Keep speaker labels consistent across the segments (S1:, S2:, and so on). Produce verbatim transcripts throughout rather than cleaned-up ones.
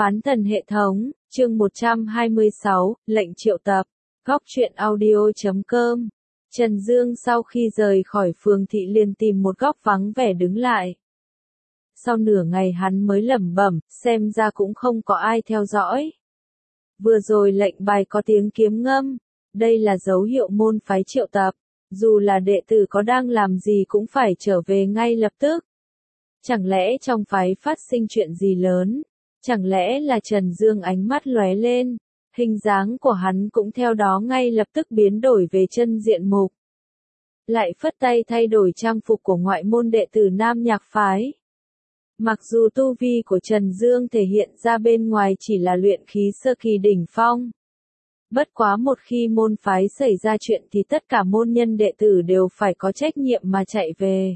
S1: Phán thần hệ thống, chương một trăm hai mươi sáu, lệnh triệu tập. Góc truyện audio chấm com. Trần Dương sau khi rời khỏi phường thị liền tìm một góc vắng vẻ đứng lại. Sau nửa ngày hắn mới lẩm bẩm, xem ra cũng không có ai theo dõi. Vừa rồi lệnh bài có tiếng kiếm ngâm, đây là dấu hiệu môn phái triệu tập, dù là đệ tử có đang làm gì cũng phải trở về ngay lập tức. Chẳng lẽ trong phái phát sinh chuyện gì lớn? Chẳng lẽ là Trần Dương ánh mắt lóe lên, hình dáng của hắn cũng theo đó ngay lập tức biến đổi về chân diện mục. Lại phất tay thay đổi trang phục của ngoại môn đệ tử Nam Nhạc phái. Mặc dù tu vi của Trần Dương thể hiện ra bên ngoài chỉ là luyện khí sơ kỳ đỉnh phong. Bất quá một khi môn phái xảy ra chuyện thì tất cả môn nhân đệ tử đều phải có trách nhiệm mà chạy về.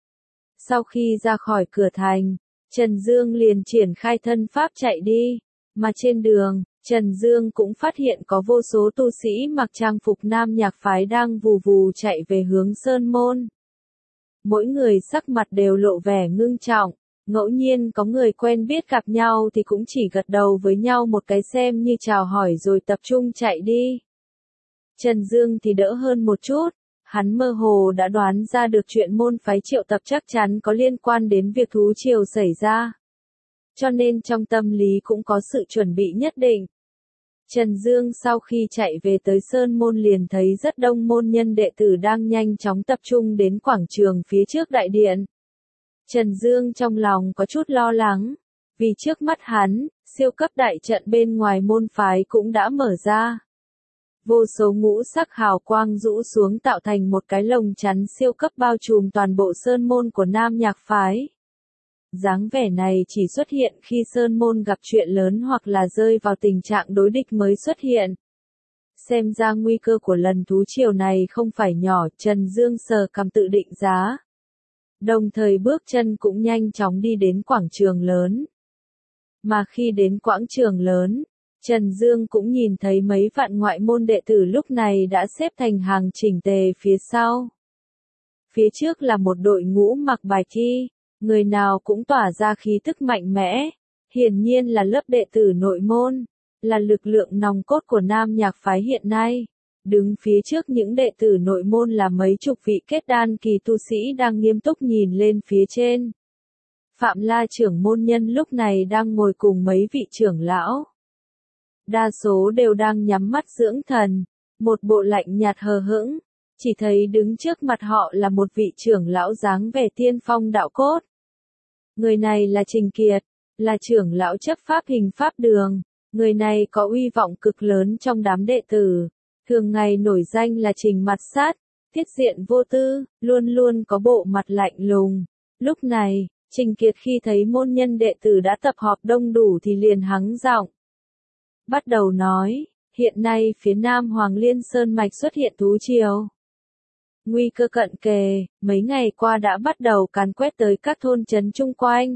S1: Sau khi ra khỏi cửa thành, Trần Dương liền triển khai thân pháp chạy đi, mà trên đường, Trần Dương cũng phát hiện có vô số tu sĩ mặc trang phục Nam Nhạc phái đang vù vù chạy về hướng Sơn Môn. Mỗi người sắc mặt đều lộ vẻ ngưng trọng, ngẫu nhiên có người quen biết gặp nhau thì cũng chỉ gật đầu với nhau một cái xem như chào hỏi rồi tập trung chạy đi. Trần Dương thì đỡ hơn một chút. Hắn mơ hồ đã đoán ra được chuyện môn phái triệu tập chắc chắn có liên quan đến việc thú triều xảy ra. Cho nên trong tâm lý cũng có sự chuẩn bị nhất định. Trần Dương sau khi chạy về tới Sơn Môn liền thấy rất đông môn nhân đệ tử đang nhanh chóng tập trung đến quảng trường phía trước đại điện. Trần Dương trong lòng có chút lo lắng, vì trước mắt hắn, siêu cấp đại trận bên ngoài môn phái cũng đã mở ra. Vô số ngũ sắc hào quang rũ xuống tạo thành một cái lồng chắn siêu cấp bao trùm toàn bộ Sơn Môn của Nam Nhạc phái. Dáng vẻ này chỉ xuất hiện khi Sơn Môn gặp chuyện lớn hoặc là rơi vào tình trạng đối địch mới xuất hiện. Xem ra nguy cơ của lần thú triều này không phải nhỏ, Trần Dương sờ cằm tự định giá. Đồng thời bước chân cũng nhanh chóng đi đến quảng trường lớn. Mà khi đến quảng trường lớn, Trần Dương cũng nhìn thấy mấy vạn ngoại môn đệ tử lúc này đã xếp thành hàng chỉnh tề phía sau. Phía trước là một đội ngũ mặc bạch y, người nào cũng tỏa ra khí tức mạnh mẽ, hiển nhiên là lớp đệ tử nội môn, là lực lượng nòng cốt của Nam Nhạc phái hiện nay. Đứng phía trước những đệ tử nội môn là mấy chục vị kết đan kỳ tu sĩ đang nghiêm túc nhìn lên phía trên. Phạm La trưởng môn nhân lúc này đang ngồi cùng mấy vị trưởng lão. Đa số đều đang nhắm mắt dưỡng thần, một bộ lạnh nhạt hờ hững, chỉ thấy đứng trước mặt họ là một vị trưởng lão dáng vẻ tiên phong đạo cốt. Người này là Trình Kiệt, là trưởng lão chấp pháp hình pháp đường, người này có uy vọng cực lớn trong đám đệ tử, thường ngày nổi danh là Trình Mặt Sát, thiết diện vô tư, luôn luôn có bộ mặt lạnh lùng. Lúc này, Trình Kiệt khi thấy môn nhân đệ tử đã tập họp đông đủ thì liền hắng giọng. Bắt đầu nói, hiện nay phía Nam Hoàng Liên Sơn Mạch xuất hiện thú triều. Nguy cơ cận kề, mấy ngày qua đã bắt đầu càn quét tới các thôn trấn chung quanh.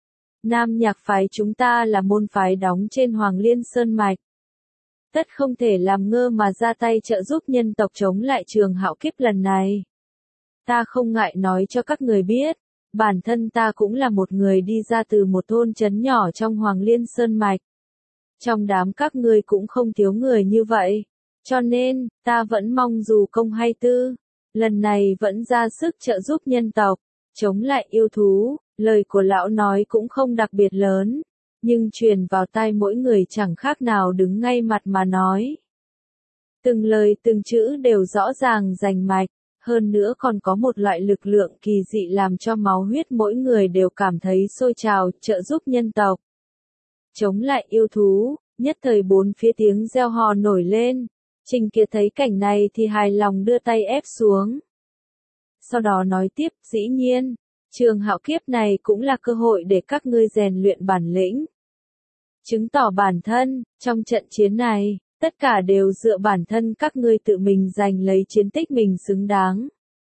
S1: Nam Nhạc phái chúng ta là môn phái đóng trên Hoàng Liên Sơn Mạch. Tất không thể làm ngơ mà ra tay trợ giúp nhân tộc chống lại trường hạo kiếp lần này. Ta không ngại nói cho các người biết, bản thân ta cũng là một người đi ra từ một thôn trấn nhỏ trong Hoàng Liên Sơn Mạch. Trong đám các ngươi cũng không thiếu người như vậy, cho nên, ta vẫn mong dù công hay tư, lần này vẫn ra sức trợ giúp nhân tộc, chống lại yêu thú. Lời của lão nói cũng không đặc biệt lớn, nhưng truyền vào tai mỗi người chẳng khác nào đứng ngay mặt mà nói. Từng lời từng chữ đều rõ ràng rành mạch, hơn nữa còn có một loại lực lượng kỳ dị làm cho máu huyết mỗi người đều cảm thấy sôi trào, trợ giúp nhân tộc. Chống lại yêu thú, nhất thời bốn phía tiếng reo hò nổi lên. Trình Kiệt thấy cảnh này thì hài lòng đưa tay ép xuống. Sau đó nói tiếp, dĩ nhiên, trường hạo kiếp này cũng là cơ hội để các ngươi rèn luyện bản lĩnh. Chứng tỏ bản thân, trong trận chiến này, tất cả đều dựa bản thân các ngươi tự mình giành lấy chiến tích mình xứng đáng.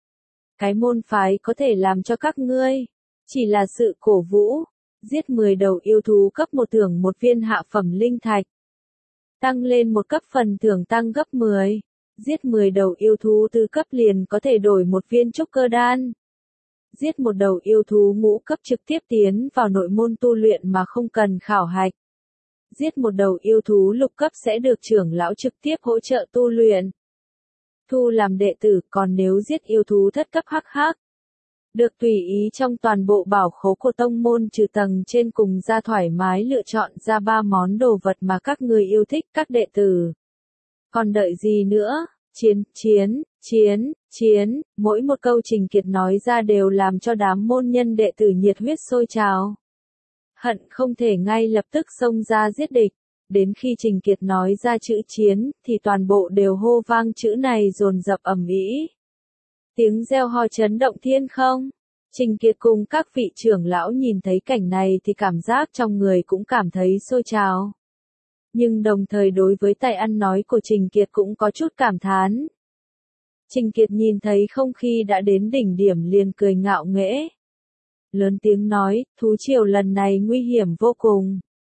S1: Cái môn phái có thể làm cho các ngươi, chỉ là sự cổ vũ. Giết mười đầu yêu thú cấp một thưởng một viên hạ phẩm linh thạch. Tăng lên một cấp phần thưởng tăng gấp mười. Giết mười đầu yêu thú tứ cấp liền có thể đổi một viên trúc cơ đan. Giết một đầu yêu thú ngũ cấp trực tiếp tiến vào nội môn tu luyện mà không cần khảo hạch. giết một đầu yêu thú lục cấp sẽ được trưởng lão trực tiếp hỗ trợ tu luyện. Thu làm đệ tử, còn nếu giết yêu thú thất cấp hắc hắc, được tùy ý trong toàn bộ bảo khố của tông môn trừ tầng trên cùng ra thoải mái lựa chọn ra ba món đồ vật mà các người yêu thích các đệ tử. Còn đợi gì nữa, chiến, chiến, chiến, chiến, mỗi một câu Trình Kiệt nói ra đều làm cho đám môn nhân đệ tử nhiệt huyết sôi trào. Hận không thể ngay lập tức xông ra giết địch. Đến khi Trình Kiệt nói ra chữ chiến, thì toàn bộ đều hô vang chữ này dồn dập ầm ĩ. Tiếng reo hò chấn động thiên không. Trình Kiệt cùng các vị trưởng lão nhìn thấy cảnh này thì cảm giác trong người cũng cảm thấy sôi trào. Nhưng đồng thời đối với tài ăn nói của Trình Kiệt cũng có chút cảm thán. Trình Kiệt nhìn thấy không khí đã đến đỉnh điểm liền cười ngạo nghễ. Lớn tiếng nói, thú triều lần này nguy hiểm vô cùng.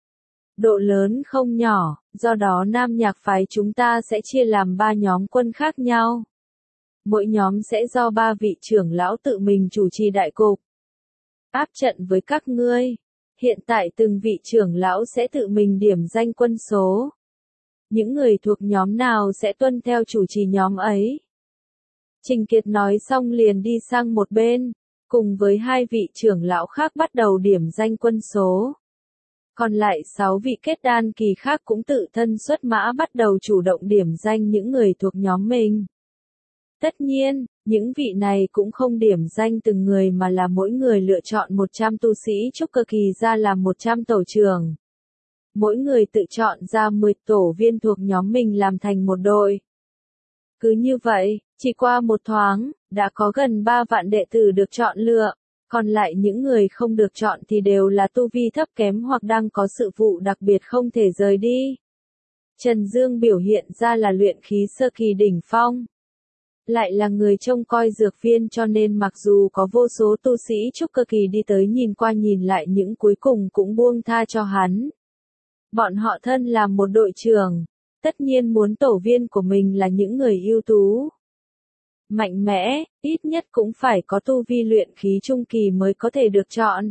S1: Độ lớn không nhỏ, do đó Nam Nhạc phái chúng ta sẽ chia làm ba nhóm quân khác nhau. Mỗi nhóm sẽ do ba vị trưởng lão tự mình chủ trì đại cục. Áp trận với các ngươi. Hiện tại từng vị trưởng lão sẽ tự mình điểm danh quân số. Những người thuộc nhóm nào sẽ tuân theo chủ trì nhóm ấy. Trình Kiệt nói xong liền đi sang một bên, cùng với hai vị trưởng lão khác bắt đầu điểm danh quân số. Còn lại sáu vị kết đan kỳ khác cũng tự thân xuất mã bắt đầu chủ động điểm danh những người thuộc nhóm mình. Tất nhiên, những vị này cũng không điểm danh từng người mà là mỗi người lựa chọn một trăm tu sĩ trúc cơ kỳ ra làm một trăm tổ trưởng. Mỗi người tự chọn ra mười tổ viên thuộc nhóm mình làm thành một đội. Cứ như vậy, chỉ qua một thoáng, đã có gần ba vạn đệ tử được chọn lựa, còn lại những người không được chọn thì đều là tu vi thấp kém hoặc đang có sự vụ đặc biệt không thể rời đi. Trần Dương biểu hiện ra là luyện khí sơ kỳ đỉnh phong. Lại là người trông coi dược viên cho nên mặc dù có vô số tu sĩ trúc cơ kỳ đi tới nhìn qua nhìn lại những cuối cùng cũng buông tha cho hắn. Bọn họ thân là một đội trưởng, tất nhiên muốn tổ viên của mình là những người ưu tú. Mạnh mẽ, ít nhất cũng phải có tu vi luyện khí trung kỳ mới có thể được chọn.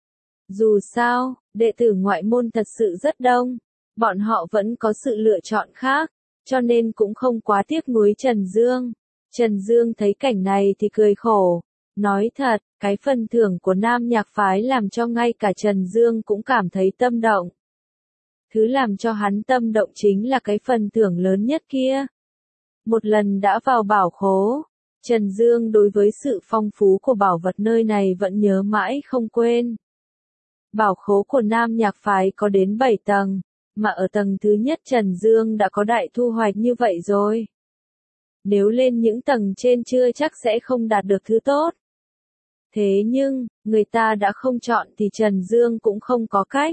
S1: Dù sao, đệ tử ngoại môn thật sự rất đông, bọn họ vẫn có sự lựa chọn khác, cho nên cũng không quá tiếc nuối Trần Dương. Trần Dương thấy cảnh này thì cười khổ, nói thật, cái phần thưởng của Nam Nhạc phái làm cho ngay cả Trần Dương cũng cảm thấy tâm động. Thứ làm cho hắn tâm động chính là cái phần thưởng lớn nhất kia. Một lần đã vào bảo khố, Trần Dương đối với sự phong phú của bảo vật nơi này vẫn nhớ mãi không quên. Bảo khố của Nam Nhạc phái có đến bảy tầng, mà ở tầng thứ nhất Trần Dương đã có đại thu hoạch như vậy rồi. Nếu lên những tầng trên chưa chắc sẽ không đạt được thứ tốt. Thế nhưng, người ta đã không chọn thì Trần Dương cũng không có cách.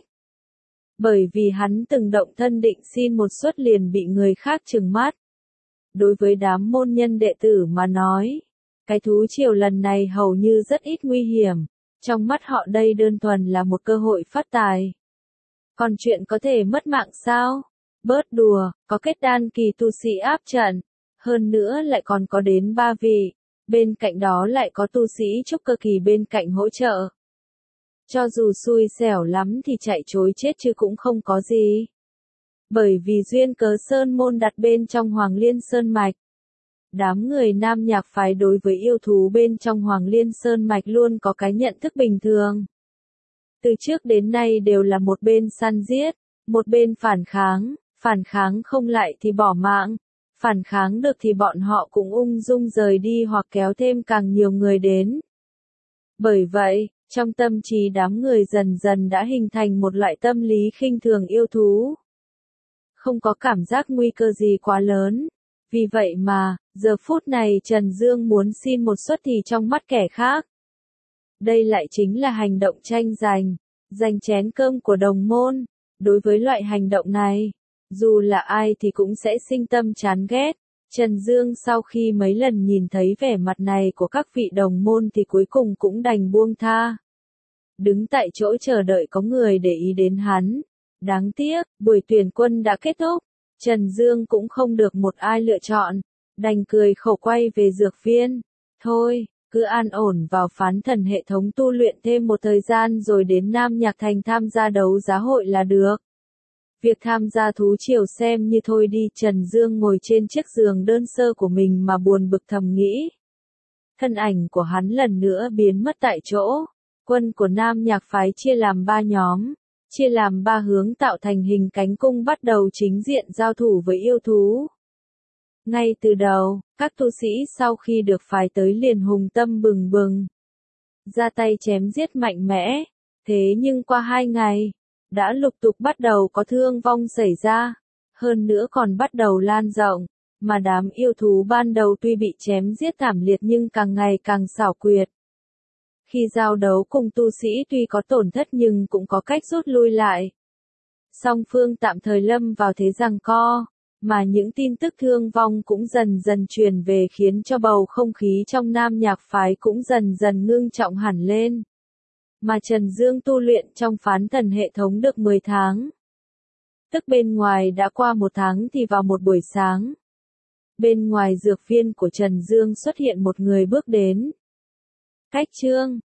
S1: Bởi vì hắn từng động thân định xin một suất liền bị người khác trừng mắt. Đối với đám môn nhân đệ tử mà nói, cái thú triều lần này hầu như rất ít nguy hiểm, trong mắt họ đây đơn thuần là một cơ hội phát tài. Còn chuyện có thể mất mạng sao? Bớt đùa, có kết đan kỳ tu sĩ áp trận, hơn nữa lại còn có đến ba vị, bên cạnh đó lại có tu sĩ trúc cơ kỳ bên cạnh hỗ trợ. Cho dù xui xẻo lắm thì chạy chối chết chứ cũng không có gì. Bởi vì duyên cớ Sơn Môn đặt bên trong Hoàng Liên Sơn Mạch. Đám người Nam Nhạc phái đối với yêu thú bên trong Hoàng Liên Sơn Mạch luôn có cái nhận thức bình thường. Từ trước đến nay đều là một bên săn giết, một bên phản kháng, phản kháng không lại thì bỏ mạng, phản kháng được thì bọn họ cũng ung dung rời đi hoặc kéo thêm càng nhiều người đến. Bởi vậy, trong tâm trí đám người dần dần đã hình thành một loại tâm lý khinh thường yêu thú. Không có cảm giác nguy cơ gì quá lớn. Vì vậy mà, giờ phút này Trần Dương muốn xin một suất thì trong mắt kẻ khác. Đây lại chính là hành động tranh giành, giành chén cơm của đồng môn. Đối với loại hành động này, dù là ai thì cũng sẽ sinh tâm chán ghét. Trần Dương sau khi mấy lần nhìn thấy vẻ mặt này của các vị đồng môn thì cuối cùng cũng đành buông tha. Đứng tại chỗ chờ đợi có người để ý đến hắn. Đáng tiếc, buổi tuyển quân đã kết thúc. Trần Dương cũng không được một ai lựa chọn. Đành cười khổ quay về dược viên. Thôi, cứ an ổn vào phán thần hệ thống tu luyện thêm một thời gian rồi đến Nam Nhạc Thành tham gia đấu giá hội là được. Việc tham gia thú triều xem như thôi đi, Trần Dương ngồi trên chiếc giường đơn sơ của mình mà buồn bực thầm nghĩ. Thân ảnh của hắn lần nữa biến mất tại chỗ. Quân của Nam Nhạc phái chia làm ba nhóm, chia làm ba hướng tạo thành hình cánh cung bắt đầu chính diện giao thủ với yêu thú. Ngay từ đầu, các tu sĩ sau khi được phái tới liền hùng tâm bừng bừng, ra tay chém giết mạnh mẽ. Thế nhưng qua hai ngày, đã lục tục bắt đầu có thương vong xảy ra, hơn nữa còn bắt đầu lan rộng, mà đám yêu thú ban đầu tuy bị chém giết thảm liệt nhưng càng ngày càng xảo quyệt. Khi giao đấu cùng tu sĩ tuy có tổn thất nhưng cũng có cách rút lui lại. Song phương tạm thời lâm vào thế giằng co, mà những tin tức thương vong cũng dần dần truyền về khiến cho bầu không khí trong Nam Nhạc phái cũng dần dần ngưng trọng hẳn lên. Mà Trần Dương tu luyện trong phán thần hệ thống được mười tháng. Tức bên ngoài đã qua một tháng thì vào một buổi sáng. Bên ngoài dược viên của Trần Dương xuất hiện một người bước đến. Cách Trương,